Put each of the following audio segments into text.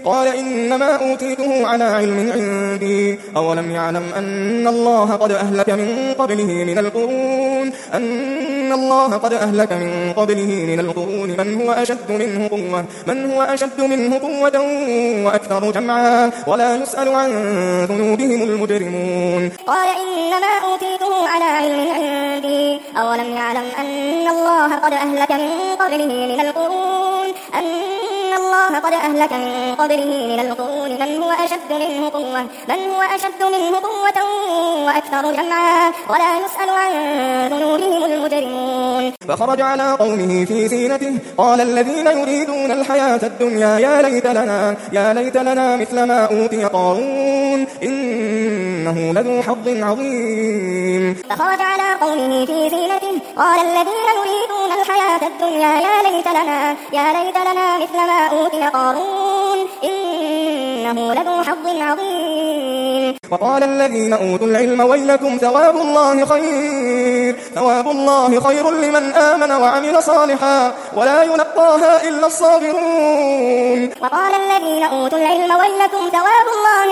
قال إنما أوتيته على علم عندي أولم يعلم أن الله قد أهلك من قبله من القرون من هو أشد منه قوة وأكثر جمعا ولا يسأل عن ذنوبهم المجرمون قال إنما أوتيته على علم عندي أولم يعلم أن الله قد أهلك من قبله من القرون من هو أشد منه قوة وأكثر جمعا ولا يسأل عن ذنوبهم المجرمون فخرج على قومه في زينته قال الذين يريدون الحياة الدنيا يا ليت لنا مثل ما أوتي قارون إنه لذو حظ عظيم. فخرج على قومه في زينته قال الذين يريدون الحياة الدنيا يا ليت لنا مثل ما أوتي قارون إنه لذو حظ عظيم. وقال الذين أوتوا العلم ويلكم ثواب الله خير لمن آمن وعمل صالحا ولا يلقاها إلا الصابرون. وقال الذين أوتوا العلم ويلكم ثواب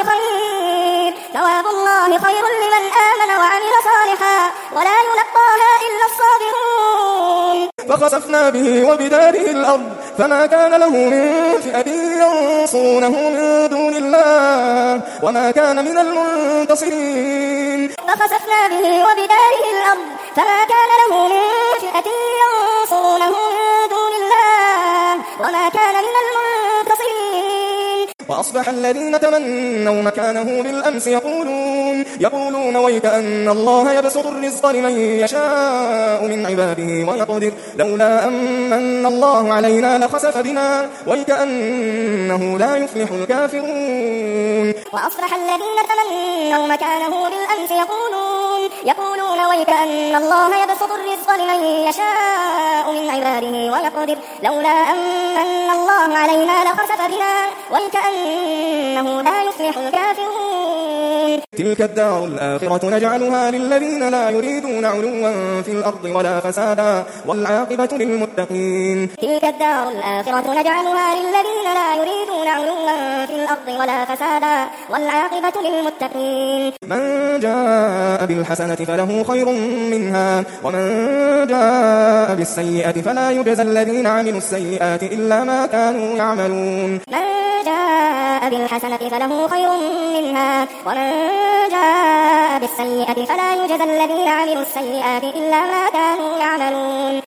الله خير لمن آمن وعمل صالحا ولا يلقاها إلا الصابرون. فخسفنا به وبداره الأرض فما كان له من فئة ينصرونه من دون الله وما كان من المنتصرين. فخسفنا به وبداره الأرض فما كان له من فئة ينصرونه من دون الله وما كان من المنتصرين. وأصبح الذين تمنوا مكانه بالأمس يقولون ويك أن الله يبسط الرزق لمن يشاء من عباده ويقدر لولا أمن الله علينا لخسف بنا ويك أنه لا يفلح الكافرون. وأصبح الذين تمنوا مكانه بالأمس يقولون ويك أن الله يبسط الرزق لمن يشاء من عباده ويقدر لولا أمن الله علينا لخسف بنا ويك أنه لا يفلح الكافرون. تلك الدار الآخرة نجعلها للذين لا يريدون علوا في الأرض ولا فسادا والعاقبة للمتقين. تلك الدار الآخرة نجعلها للذين لا يريدون علوا في الأرض ولا فسادا والعاقبة للمتقين. من جاء بالحسنة فله خير منها ومن جاء بالسيئة فلا يجزى الذين عملوا السيئات إلا ما كانوا يعملون. من جاء بالحسنة فله خير منها ومن جاء بالسيئة فلا يجزى الذين عملوا السيئات إلا ما كانوا يعملون.